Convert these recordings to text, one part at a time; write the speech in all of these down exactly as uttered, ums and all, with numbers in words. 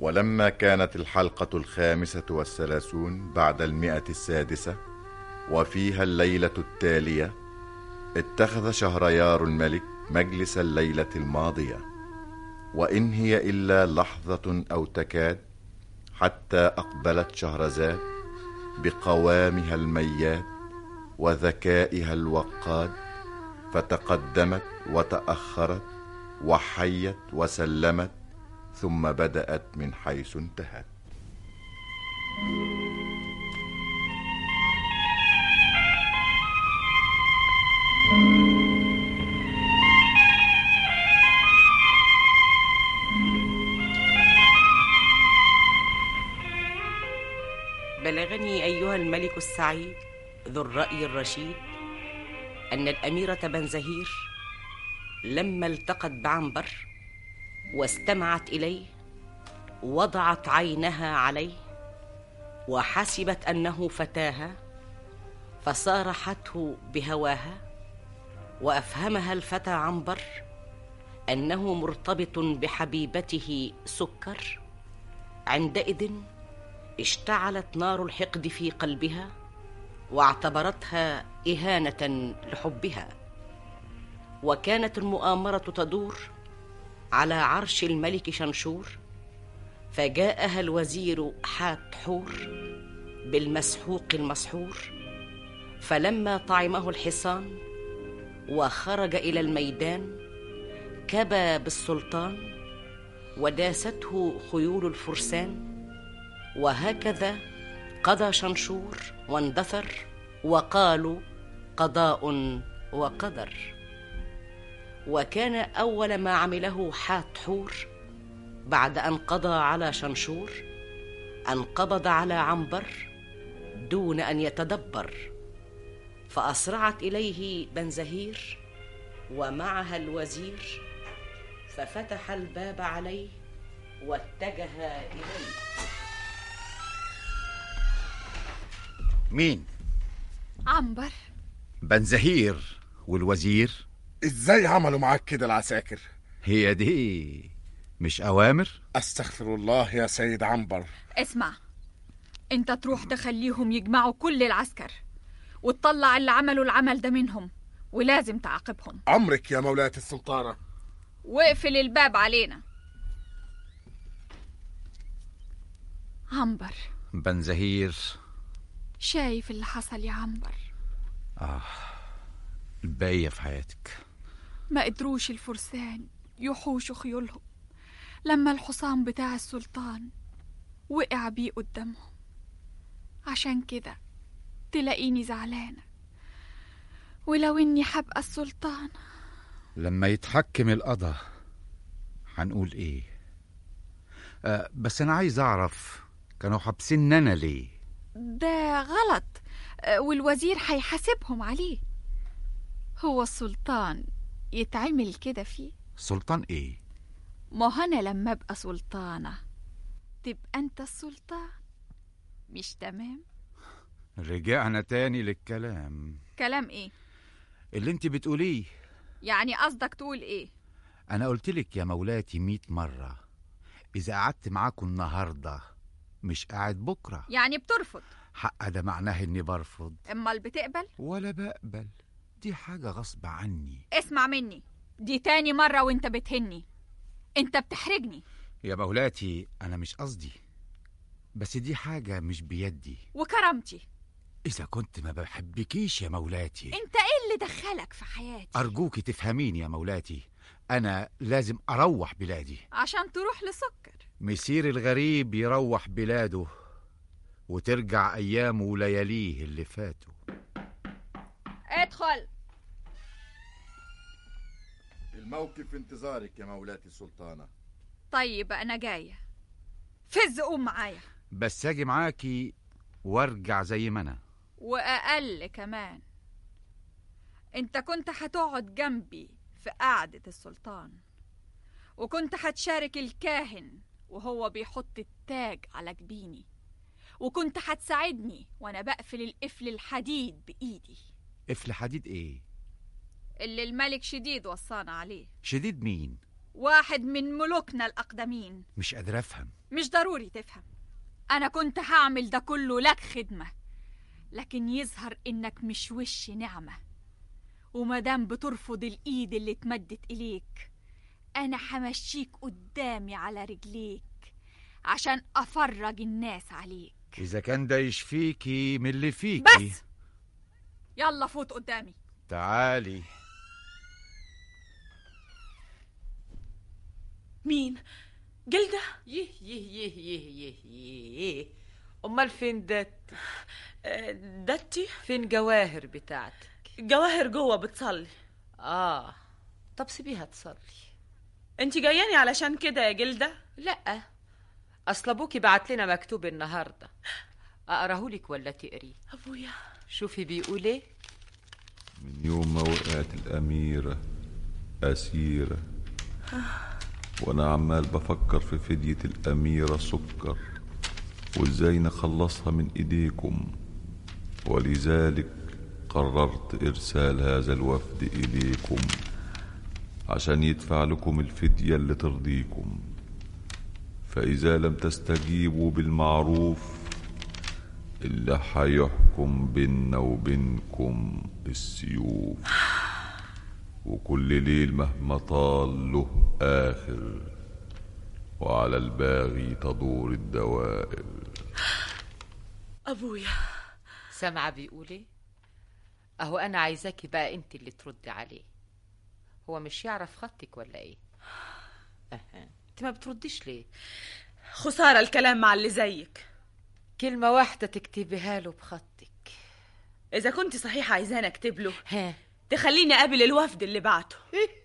ولما كانت الحلقة الخامسة والثلاثون بعد المئة السادسة وفيها الليلة التالية، اتخذ شهريار الملك مجلس الليلة الماضية، وإن هي إلا لحظة أو تكاد حتى أقبلت شهرزاد بقوامها الميات وذكائها الوقاد، فتقدمت وتأخرت وحيت وسلمت، ثم بدأت من حيث انتهت. بلغني أيها الملك السعيد ذو الرأي الرشيد أن الأميرة بنزهير لما التقت بعنبر واستمعت إليه وضعت عينها عليه وحسبت أنه فتاها، فصارحته بهواها، وأفهمها الفتى عنبر أنه مرتبط بحبيبته سكر. عندئذ اشتعلت نار الحقد في قلبها، واعتبرتها إهانة لحبها. وكانت المؤامرة تدور على عرش الملك شنشور، فجاءها الوزير حتحور بالمسحوق المسحور، فلما طعمه الحصان وخرج إلى الميدان كبى بالسلطان وداسته خيول الفرسان. وهكذا قضى شنشور واندثر، وقالوا قضاء وقدر. وكان أول ما عمله حتحور بعد أن قضى على شنشور أن قبض على عنبر دون أن يتدبر، فأسرعت إليه بنزهير ومعها الوزير، ففتح الباب عليه واتجه إليه. مين؟ عنبر. بنزهير والوزير؟ ازاي عملوا معاك كده العساكر؟ هي دي مش أوامر؟ استغفر الله يا سيد عنبر. اسمع، انت تروح تخليهم يجمعوا كل العسكر وتطلع اللي عملوا العمل ده منهم، ولازم تعاقبهم. أمرك يا مولاة السلطانة. واقفل الباب علينا. عنبر. بنزهير. شايف اللي حصل يا عنبر؟ آه، الباقية في حياتك. ما قدروش الفرسان يحوشوا خيولهم لما الحصان بتاع السلطان وقع بيه قدامهم. عشان كده تلاقيني زعلانة، ولو اني حبقى السلطان. لما يتحكم القضاء هنقول ايه؟ آه بس انا عايز اعرف كانوا حابسيننا أنا ليه؟ ده غلط، والوزير هيحاسبهم عليه. هو السلطان يتعمل كده فيه؟ سلطان ايه؟ ما انا لما ابقى سلطانة تبقى انت السلطان، مش تمام؟ رجعنا تاني للكلام. كلام ايه اللي انت بتقوليه؟ يعني قصدك تقول ايه؟ انا قلتلك يا مولاتي ميت مرة، اذا قعدت معاكم النهاردة مش قاعد بكرة. يعني بترفض؟ حق ده معناه اني برفض. امال بتقبل؟ ولا بقبل، دي حاجة غصب عني. اسمع مني، دي تاني مرة وانت بتهني، انت بتحرجني يا مولاتي. انا مش قصدي، بس دي حاجة مش بيدي. وكرامتي. اذا كنت ما بحبكيش يا مولاتي. انت ايه اللي دخلك في حياتي؟ ارجوكي تفهميني يا مولاتي، انا لازم اروح بلادي. عشان تروح لسكر؟ مسير الغريب يروح بلاده وترجع ايامه ولياليه اللي فاتوا. ادخل. الموقف انتظارك يا مولاتي السلطانة. طيب انا جاية، فز قوم معايا. بس اجي معاكي وارجع زي ما انا، واقل كمان. انت كنت هتقعد جنبي في قعدة السلطان، وكنت هتشارك الكاهن وهو بيحط التاج على جبيني، وكنت هتساعدني وانا بقفل القفل الحديد بايدي. قفل حديد ايه؟ اللي الملك شديد وصانا عليه. شديد مين؟ واحد من ملوكنا الأقدمين. مش قادر أفهم. مش ضروري تفهم. أنا كنت هعمل ده كله لك خدمة، لكن يظهر إنك مش وش نعمة، ومادام بترفض الإيد اللي اتمدت إليك أنا همشيك قدامي على رجليك عشان أفرج الناس عليك. إذا كان ده يشفيكي من اللي فيكي. بس يلا فوت قدامي. تعالي. مين؟ جلدة؟ يه يه يه يه يه يه. أمال فين دتي؟ دتي؟ فين جواهر بتاعتك؟ جواهر جوه بتصلي. آه طب سيبيها تصلي. انت جاياني علشان كده يا جلدة؟ لأ، أصل أبوكي بعت لنا مكتوب النهاردة، أقرأهولك ولا تقري؟ أبويا شوفي بيقول إيه. من يوم ما وقعت الأميرة أسيرة وأنا عمال بفكر في فدية الأميرة سكر وإزاي نخلصها من إيديكم، ولذلك قررت إرسال هذا الوفد إليكم عشان يدفع لكم الفدية اللي ترضيكم، فإذا لم تستجيبوا بالمعروف اللي هيحكم بيننا وبينكم السيوف، وكل ليل مهما طال له آخر، وعلى الباغي تدور الدوائر. أبويا سامعة بيقول إيه؟ أهو أنا عايزاكي بقى أنت اللي تردي عليه. هو مش يعرف خطك ولا إيه؟ أها أنت ما بترديش ليه؟ خسارة الكلام مع اللي زيك. كلمة واحدة تكتبيها له بخطك. إذا كنت صحيح عايزاني أكتب له ها تخليني أقابل الوفد اللي بعته.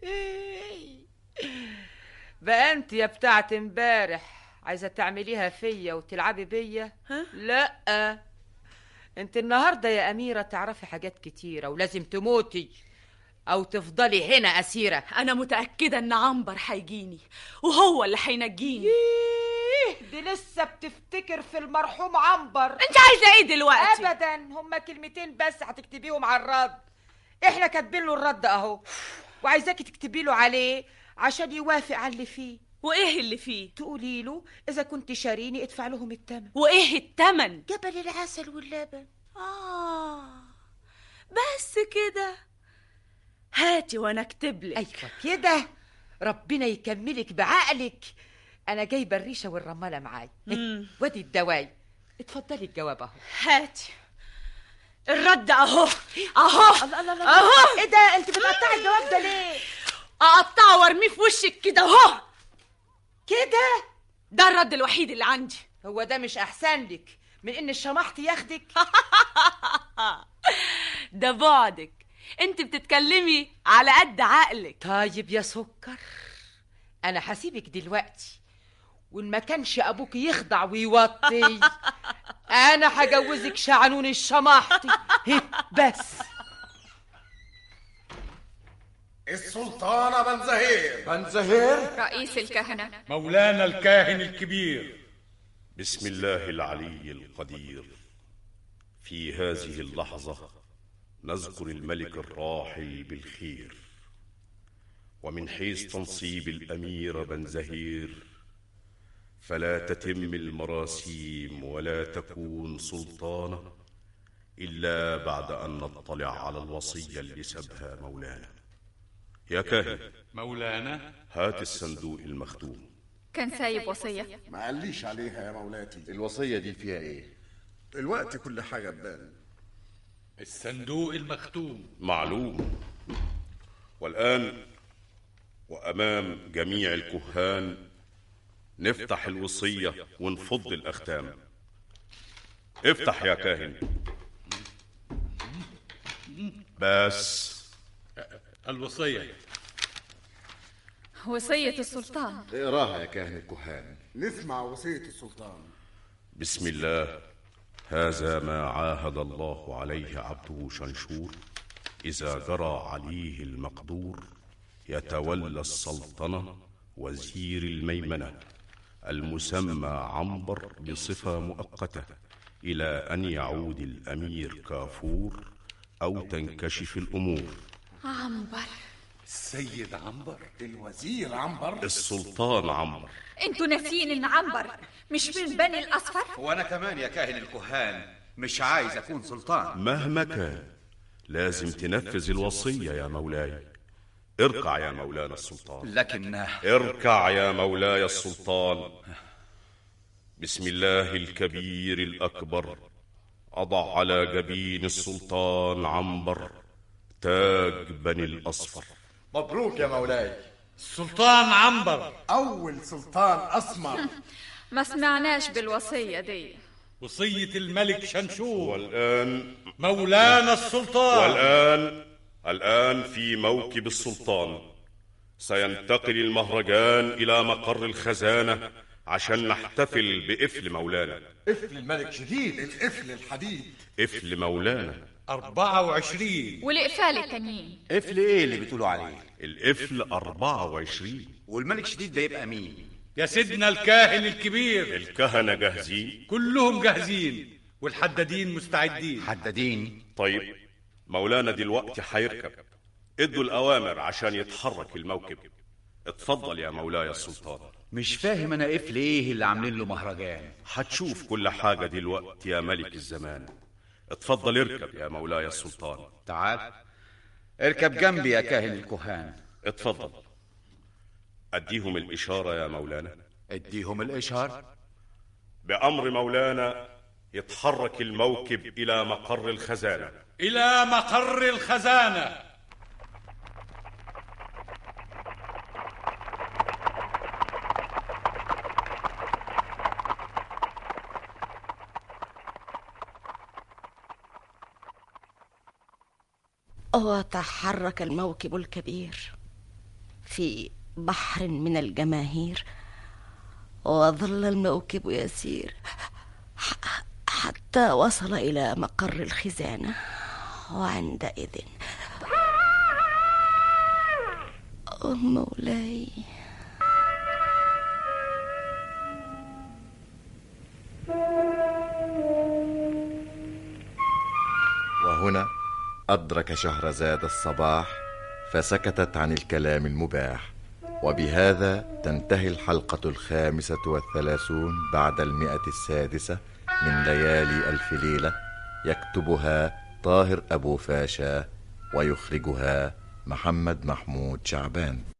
بقى أنت يا بتاعت امبارح عايزة تعمليها فيا وتلعبي بيا؟ ها؟ لأ، أنت النهاردة يا أميرة تعرفي حاجات كتيرة ولازم تموتي أو تفضلي هنا أسيرة. أنا متأكدة إن عنبر هيجيني وهو اللي هينجيني. دي لسه بتفتكر في المرحوم عنبر. أنت عايزة إيه دلوقتي؟ أبدا، هما كلمتين بس هتكتبيهم على الرد. إحنا كاتبين له الرد أهو، وعايزاكي تكتبي له عليه عشان يوافق على اللي فيه. وإيه اللي فيه؟ تقولي له إذا كنت شاريني ادفع لهم التمن. وإيه التمن؟ جبل العسل واللبن. آه بس كده؟ هاتي وأنا أكتب لك. أيوة كده، ربنا يكملك بعقلك. أنا جايبة الريشة والرمالة معاي، ودي الدواي. اتفضلي الجواب أهو. هاتي الرد أهو أهو. الله الله الله، أهو. إيه ده؟ أنت بتقطعي الجواب ده ليه؟ أقطعه وارميه في وشك كده أهو. كده؟ ده الرد الوحيد اللي عندي. هو ده مش أحسن لك من إن الشمحت ياخدك؟ ده بعدك، انت بتتكلمي على قد عقلك. طيب يا سكر، أنا هسيبك دلوقتي، وإن ما كانش أبوك يخضع ويوطي أنا هجوزك شعنون الشمحتي بس. السلطانة بنزهير. بنزهير رئيس الكهنة، مولانا الكاهن الكبير. بسم الله العلي القدير. في هذه اللحظة نذكر الملك الراحل بالخير، ومن حيث تنصيب الأمير بنزهير فلا تتم المراسيم ولا تكون سلطانة إلا بعد أن نطلع على الوصية اللي سبها مولانا. يا كاهن مولانا، هات الصندوق المختوم. كان سايب وصية. ما قاليش عليها يا مولاتي. الوصية دي فيها ايه؟ الوقت كل حاجة تبان. الصندوق المختوم. معلوم. والآن وأمام جميع الكهان نفتح الوصية ونفض الأختام. افتح يا كاهن. بس الوصية. وصية السلطان. اقراها يا كاهن الكهان. نسمع وصية السلطان. بسم الله. هذا ما عاهد الله عليه عبده شنشور إذا جرى عليه المقدور يتولى السلطنة وزير الميمنة المسمى عنبر بصفة مؤقتة إلى أن يعود الأمير كافور أو تنكشف الأمور. عنبر السيد عنبر، الوزير عنبر، السلطان عنبر. انتوا ناسيين ان عنبر مش من بني الاصفر؟ وانا كمان يا كاهن الكهان مش عايز اكون سلطان. مهما كان لازم تنفذ الوصية يا مولاي. اركع يا مولانا السلطان. لكن اركع يا مولاي السلطان. بسم الله الكبير الأكبر أضع على جبين السلطان عنبر تاج بني الأصفر. مبروك يا مولاي. السلطان عنبر أول سلطان أسمر. ما سمعناش بالوصية دي. وصية الملك شنشور. والآن مولانا السلطان. والآن الآن في موكب السلطان سينتقل المهرجان إلى مقر الخزانة عشان نحتفل بقفل مولانا. قفل الملك شديد. القفل الحديد. قفل مولانا أربعة وعشرين. والإقفال التانيين قفل ايه اللي بتقولوا عليه؟ القفل أربعة وعشرين. والملك شديد ده يبقى مين؟ يا سيدنا الكاهن الكبير. الكهنة جاهزين؟ كلهم جاهزين والحدادين مستعدين. حدادين؟ طيب مولانا دلوقتي هيركب. ادوا الأوامر عشان يتحرك الموكب. اتفضل يا مولاي السلطان. مش فاهم انا قفل ايه اللي عاملين له مهرجان. هتشوف كل حاجة دلوقتي يا ملك الزمان. اتفضل اركب يا مولاي السلطان. تعال اركب جنبي يا كاهن الكهان. اتفضل. اديهم الإشارة يا مولانا. اديهم الإشارة. بأمر مولانا يتحرك الموكب إلى مقر الخزانة. إلى مقر الخزانة. وتحرك الموكب الكبير في بحر من الجماهير، وظل الموكب يسير حتى وصل إلى مقر الخزانة. وعندئذ مولاي وهنا أدرك شهرزاد الصباح فسكتت عن الكلام المباح. وبهذا تنتهي الحلقة الخامسة والثلاثون بعد المئة السادسة من ليالي ألف ليلة. يكتبها طاهر أبو فاشا ويخرجها محمد محمود شعبان.